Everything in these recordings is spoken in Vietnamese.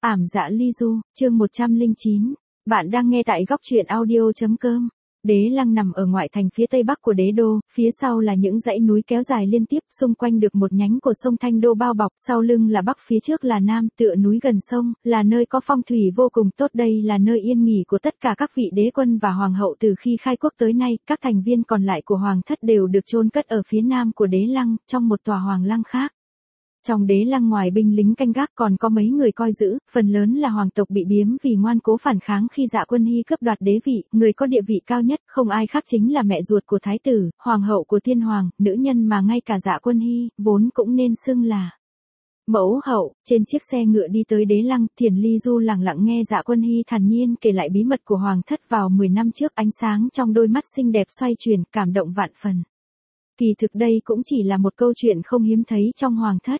Ảm dạ ly du, chương 109. Bạn đang nghe tại góc truyện audio.com. Đế Lăng nằm ở ngoại thành phía tây bắc của đế đô, phía sau là những dãy núi kéo dài liên tiếp, xung quanh được một nhánh của sông Thanh Đô bao bọc, sau lưng là bắc, phía trước là nam, tựa núi gần sông, là nơi có phong thủy vô cùng tốt. Đây là nơi yên nghỉ của tất cả các vị đế quân và hoàng hậu từ khi khai quốc tới nay. Các thành viên còn lại của hoàng thất đều được chôn cất ở phía nam của đế lăng, trong một tòa hoàng lăng khác. Trong đế lăng ngoài binh lính canh gác còn có mấy người coi giữ, phần lớn là hoàng tộc bị biếm vì ngoan cố phản kháng khi Dạ Quân Hy cướp đoạt đế vị. Người có địa vị cao nhất không ai khác chính là mẹ ruột của thái tử, hoàng hậu của thiên hoàng, nữ nhân mà ngay cả Dạ Quân Hy vốn cũng nên xưng là mẫu hậu. Trên chiếc xe ngựa đi tới đế lăng, Thiền Ly Du lặng lặng nghe Dạ Quân Hy thản nhiên kể lại bí mật của hoàng thất vào 10 năm trước. Ánh sáng trong đôi mắt xinh đẹp xoay chuyển, cảm động vạn phần. Kỳ thực đây cũng chỉ là một câu chuyện không hiếm thấy trong hoàng thất.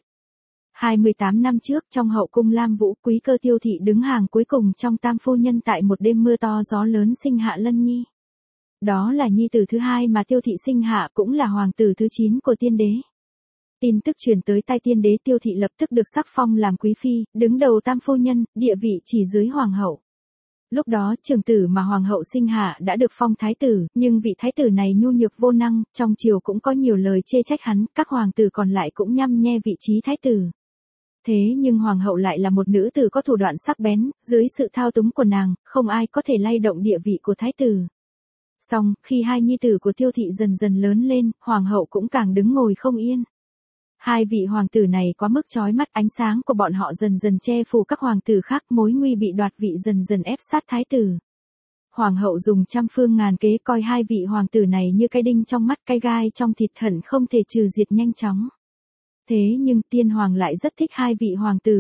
28 năm trước, trong hậu cung Lam Vũ, quý cơ Tiêu Thị đứng hàng cuối cùng trong tam phu nhân tại một đêm mưa to gió lớn sinh hạ Lân Nhi. Đó là nhi tử thứ hai mà Tiêu Thị sinh hạ, cũng là hoàng tử thứ 9 của tiên đế. Tin tức truyền tới tai tiên đế, Tiêu Thị lập tức được sắc phong làm quý phi, đứng đầu tam phu nhân, địa vị chỉ dưới hoàng hậu. Lúc đó, trưởng tử mà hoàng hậu sinh hạ đã được phong thái tử, nhưng vị thái tử này nhu nhược vô năng, trong triều cũng có nhiều lời chê trách hắn, các hoàng tử còn lại cũng nhăm nhe vị trí thái tử. Thế nhưng hoàng hậu lại là một nữ tử có thủ đoạn sắc bén, dưới sự thao túng của nàng, không ai có thể lay động địa vị của thái tử. Song, khi hai nhi tử của Tiêu Thị dần dần lớn lên, hoàng hậu cũng càng đứng ngồi không yên. Hai vị hoàng tử này quá mức chói mắt, ánh sáng của bọn họ dần dần che phủ các hoàng tử khác, mối nguy bị đoạt vị dần dần ép sát thái tử. Hoàng hậu dùng trăm phương ngàn kế coi hai vị hoàng tử này như cái đinh trong mắt, cái gai trong thịt, hận không thể trừ diệt nhanh chóng. Thế nhưng tiên hoàng lại rất thích hai vị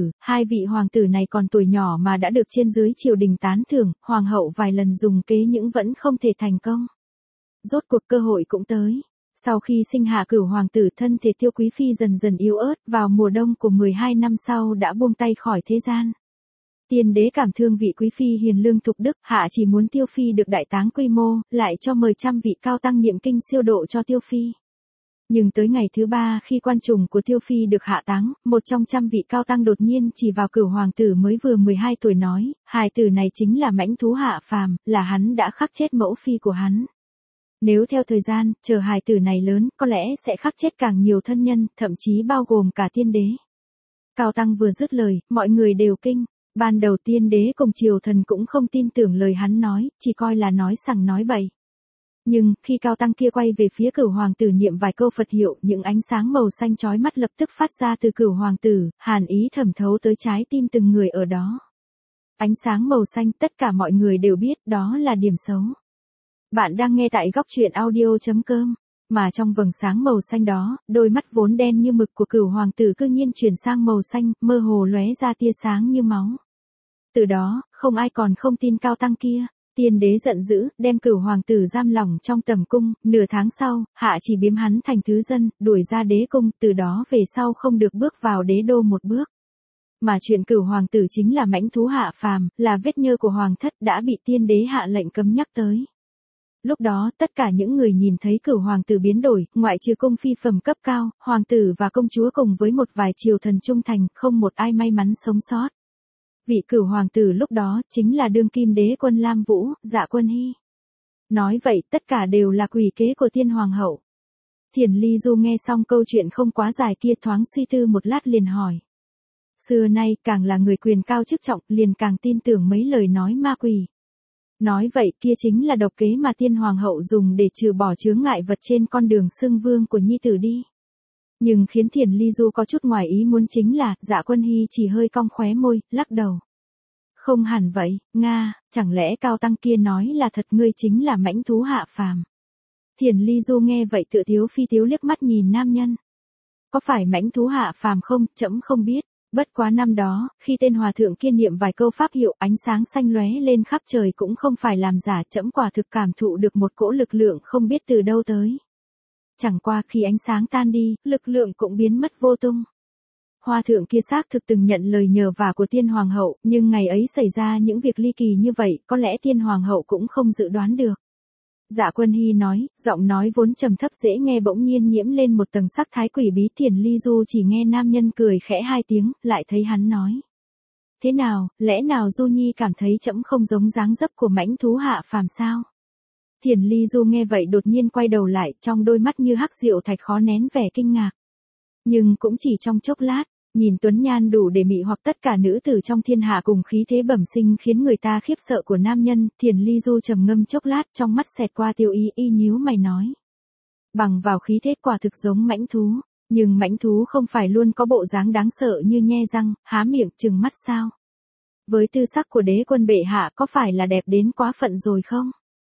hoàng tử này còn tuổi nhỏ mà đã được trên dưới triều đình tán thưởng, hoàng hậu vài lần dùng kế nhưng vẫn không thể thành công. Rốt cuộc cơ hội cũng tới. Sau khi sinh hạ cửu hoàng tử, thân thể Tiêu quý phi dần dần yếu ớt, vào mùa đông của 12 năm sau đã buông tay khỏi thế gian. Tiên đế cảm thương vị quý phi hiền lương thục đức, hạ chỉ muốn Tiêu phi được đại táng quy mô, lại cho mời trăm vị cao tăng niệm kinh siêu độ cho Tiêu phi. Nhưng tới ngày thứ 3 khi quan trùng của Tiêu phi được hạ táng, một trong trăm vị cao tăng đột nhiên chỉ vào cửu hoàng tử mới vừa 12 tuổi nói, hài tử này chính là mãnh thú hạ phàm, là hắn đã khắc chết mẫu phi của hắn. Nếu theo thời gian, chờ hài tử này lớn, có lẽ sẽ khắc chết càng nhiều thân nhân, thậm chí bao gồm cả tiên đế. Cao tăng vừa dứt lời, mọi người đều kinh. Ban đầu tiên đế cùng triều thần cũng không tin tưởng lời hắn nói, chỉ coi là nói sằng nói bậy. Nhưng, khi cao tăng kia quay về phía cửu hoàng tử niệm vài câu Phật hiệu, những ánh sáng màu xanh chói mắt lập tức phát ra từ cửu hoàng tử, hàn ý thẩm thấu tới trái tim từng người ở đó. Ánh sáng màu xanh, tất cả mọi người đều biết, đó là điểm xấu. Bạn đang nghe tại góc truyện audio.com. Mà trong vầng sáng màu xanh đó, đôi mắt vốn đen như mực của cửu hoàng tử cư nhiên chuyển sang màu xanh, mơ hồ lóe ra tia sáng như máu. Từ đó, không ai còn không tin cao tăng kia. Tiên đế giận dữ, đem cửu hoàng tử giam lỏng trong tầm cung, nửa tháng sau, hạ chỉ biếm hắn thành thứ dân, đuổi ra đế cung, từ đó về sau không được bước vào đế đô một bước. Mà chuyện cửu hoàng tử chính là mãnh thú hạ phàm, là vết nhơ của hoàng thất đã bị tiên đế hạ lệnh cấm nhắc tới. Lúc đó, tất cả những người nhìn thấy cửu hoàng tử biến đổi, ngoại trừ cung phi phẩm cấp cao, hoàng tử và công chúa cùng với một vài triều thần trung thành, không một ai may mắn sống sót. Vị cửu hoàng tử lúc đó, chính là đương kim đế quân Lam Vũ, Dạ Quân Hy. Nói vậy, tất cả đều là quỷ kế của tiên hoàng hậu. Thiền Ly Du nghe xong câu chuyện không quá dài kia thoáng suy tư một lát liền hỏi. Xưa nay, càng là người quyền cao chức trọng, liền càng tin tưởng mấy lời nói ma quỷ. Nói vậy kia chính là độc kế mà tiên hoàng hậu dùng để trừ bỏ chướng ngại vật trên con đường xưng vương của nhi tử đi. Nhưng khiến Thiền Ly Du có chút ngoài ý muốn chính là, Dạ Quân Hy chỉ hơi cong khóe môi, lắc đầu. Không hẳn vậy, Nga, chẳng lẽ cao tăng kia nói là thật, ngươi chính là mãnh thú hạ phàm. Thiền Ly Du nghe vậy tựa thiếu phi thiếu liếc mắt nhìn nam nhân. Có phải mãnh thú hạ phàm không, trẫm không biết. Bất quá năm đó, khi tên hòa thượng kia niệm vài câu pháp hiệu, ánh sáng xanh lóe lên khắp trời cũng không phải làm giả, trẫm quả thực cảm thụ được một cỗ lực lượng không biết từ đâu tới. Chẳng qua khi ánh sáng tan đi, lực lượng cũng biến mất vô tung. Hòa thượng kia xác thực từng nhận lời nhờ vả của tiên hoàng hậu, nhưng ngày ấy xảy ra những việc ly kỳ như vậy, có lẽ tiên hoàng hậu cũng không dự đoán được. Dạ Quân Hy nói, giọng nói vốn trầm thấp dễ nghe bỗng nhiên nhiễm lên một tầng sắc thái quỷ bí. Thiền Ly Du chỉ nghe nam nhân cười khẽ hai tiếng, lại thấy hắn nói. Thế nào, lẽ nào Du Nhi cảm thấy trẫm không giống dáng dấp của mãnh thú hạ phàm sao? Thiền Ly Du nghe vậy đột nhiên quay đầu lại, trong đôi mắt như hắc diệu thạch khó nén vẻ kinh ngạc. Nhưng cũng chỉ trong chốc lát, nhìn tuấn nhan đủ để mị hoặc tất cả nữ tử trong thiên hạ cùng khí thế bẩm sinh khiến người ta khiếp sợ của nam nhân, Thiền Ly Du trầm ngâm chốc lát, trong mắt xẹt qua tiêu ý, y nhíu mày nói. Bằng vào khí thế quả thực giống mãnh thú, nhưng mãnh thú không phải luôn có bộ dáng đáng sợ như nhe răng, há miệng trừng mắt sao? Với tư sắc của đế quân bệ hạ có phải là đẹp đến quá phận rồi không?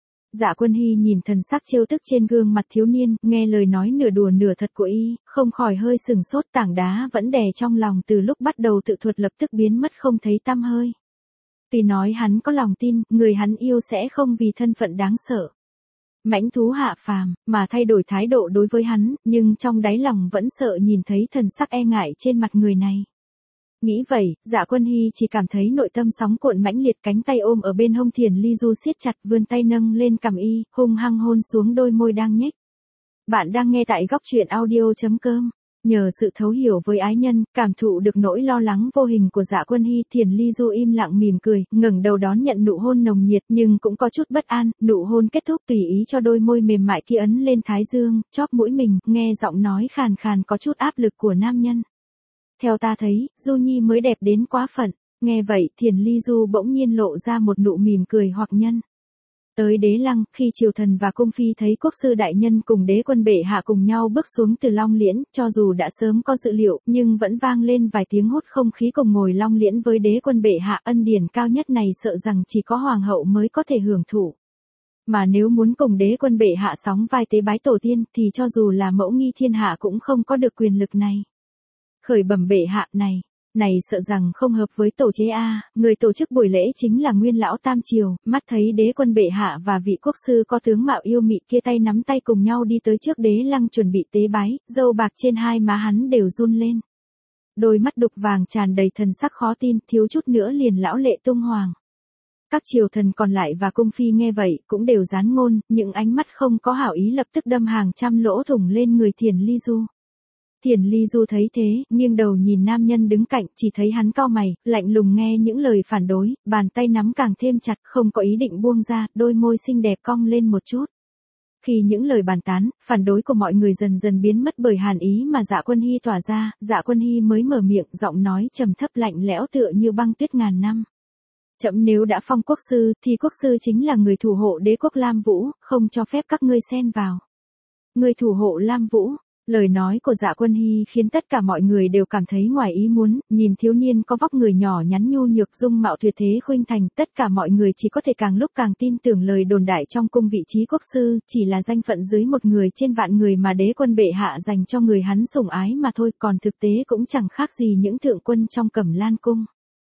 Dạ Quân Hy nhìn thần sắc trêu tức trên gương mặt thiếu niên, nghe lời nói nửa đùa nửa thật của y, không khỏi hơi sừng sốt, tảng đá vẫn đè trong lòng từ lúc bắt đầu tự thuật lập tức biến mất không thấy tăm hơi. Tuy nói hắn có lòng tin, người hắn yêu sẽ không vì thân phận đáng sợ mãnh thú hạ phàm mà thay đổi thái độ đối với hắn, nhưng trong đáy lòng vẫn sợ nhìn thấy thần sắc e ngại trên mặt người này. Nghĩ vậy, Dạ Quân Hy chỉ cảm thấy nội tâm sóng cuộn mãnh liệt, cánh tay ôm ở bên hông Thiền Ly Du siết chặt, vươn tay nâng lên cằm y, hung hăng hôn xuống đôi môi đang nhếch. Bạn đang nghe tại góc truyện audio.com. Nhờ sự thấu hiểu với ái nhân, cảm thụ được nỗi lo lắng vô hình của Dạ Quân Hy, Thiền Ly Du im lặng mỉm cười, ngẩng đầu đón nhận nụ hôn nồng nhiệt, nhưng cũng có chút bất an. Nụ hôn kết thúc, tùy ý cho đôi môi mềm mại kia ấn lên thái dương, chóp mũi mình, nghe giọng nói khàn khàn có chút áp lực của nam nhân. Theo ta thấy, Du Nhi mới đẹp đến quá phận. Nghe vậy, Thiền Ly Du bỗng nhiên lộ ra một nụ mỉm cười hoặc nhân. Tới Đế Lăng, khi triều thần và cung phi thấy quốc sư đại nhân cùng đế quân bệ hạ cùng nhau bước xuống từ Long Liễn, cho dù đã sớm có dự liệu, nhưng vẫn vang lên vài tiếng hốt không khí cùng ngồi Long Liễn với đế quân bệ hạ. Ân điển cao nhất này sợ rằng chỉ có hoàng hậu mới có thể hưởng thụ. Mà nếu muốn cùng đế quân bệ hạ sóng vai tế bái tổ tiên, thì cho dù là mẫu nghi thiên hạ cũng không có được quyền lực này. Khởi bẩm bệ hạ, này sợ rằng không hợp với tổ chế a. Người tổ chức buổi lễ chính là Nguyên lão Tam Triều, mắt thấy đế quân bệ hạ và vị quốc sư có tướng mạo yêu mị kia tay nắm tay cùng nhau đi tới trước Đế Lăng chuẩn bị tế bái, râu bạc trên hai má hắn đều run lên. Đôi mắt đục vàng tràn đầy thần sắc khó tin, thiếu chút nữa liền lão lệ tung hoàng. Các triều thần còn lại và cung phi nghe vậy cũng đều gián ngôn, những ánh mắt không có hảo ý lập tức đâm hàng trăm lỗ thủng lên người Thiền Ly Du. Thiền Ly Du thấy thế, nghiêng đầu nhìn nam nhân đứng cạnh, chỉ thấy hắn cau mày, lạnh lùng nghe những lời phản đối, bàn tay nắm càng thêm chặt, không có ý định buông ra, đôi môi xinh đẹp cong lên một chút. Khi những lời bàn tán, phản đối của mọi người dần dần biến mất bởi hàn ý mà Dạ Quân Hy tỏa ra, Dạ Quân Hy mới mở miệng, giọng nói trầm thấp lạnh lẽo tựa như băng tuyết ngàn năm. Trẫm nếu đã phong quốc sư, thì quốc sư chính là người thủ hộ đế quốc Lam Vũ, không cho phép các ngươi xen vào. Người thủ hộ Lam Vũ. Lời nói của Dạ Quân Hy khiến tất cả mọi người đều cảm thấy ngoài ý muốn, nhìn thiếu niên có vóc người nhỏ nhắn nhu nhược dung mạo tuyệt thế khuynh thành, tất cả mọi người chỉ có thể càng lúc càng tin tưởng lời đồn đại trong cung vị trí quốc sư, chỉ là danh phận dưới một người trên vạn người mà đế quân bệ hạ dành cho người hắn sủng ái mà thôi, còn thực tế cũng chẳng khác gì những thượng quân trong Cẩm Lan cung.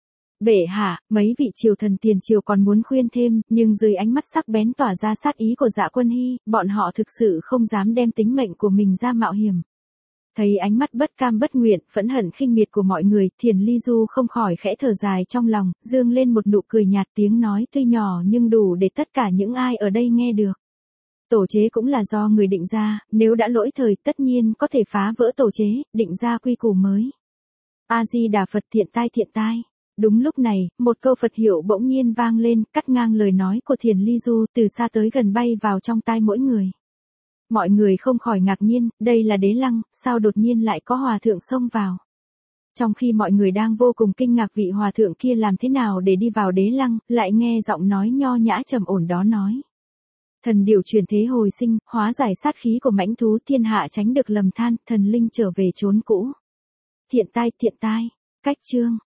Bệ hạ, mấy vị triều thần tiền triều còn muốn khuyên thêm, nhưng dưới ánh mắt sắc bén tỏa ra sát ý của Dạ Quân Hy, bọn họ thực sự không dám đem tính mệnh của mình ra mạo hiểm. Thấy ánh mắt bất cam bất nguyện, phẫn hận khinh miệt của mọi người, Thiền Ly Du không khỏi khẽ thở dài trong lòng, dương lên một nụ cười nhạt, tiếng nói tuy nhỏ nhưng đủ để tất cả những ai ở đây nghe được. Tổ chế cũng là do người định ra, nếu đã lỗi thời tất nhiên có thể phá vỡ tổ chế, định ra quy củ mới. A-di-đà Phật, thiện tai. Đúng lúc này, một câu Phật hiệu bỗng nhiên vang lên, cắt ngang lời nói của Thiền Ly Du, từ xa tới gần bay vào trong tai mỗi người. Mọi người không khỏi ngạc nhiên, đây là Đế Lăng, sao đột nhiên lại có hòa thượng xông vào. Trong khi mọi người đang vô cùng kinh ngạc vị hòa thượng kia làm thế nào để đi vào Đế Lăng, lại nghe giọng nói nho nhã trầm ổn đó nói. Thần điều chuyển thế hồi sinh, hóa giải sát khí của mãnh thú, thiên hạ tránh được lầm than, thần linh trở về chốn cũ. Thiện tai, cách chương.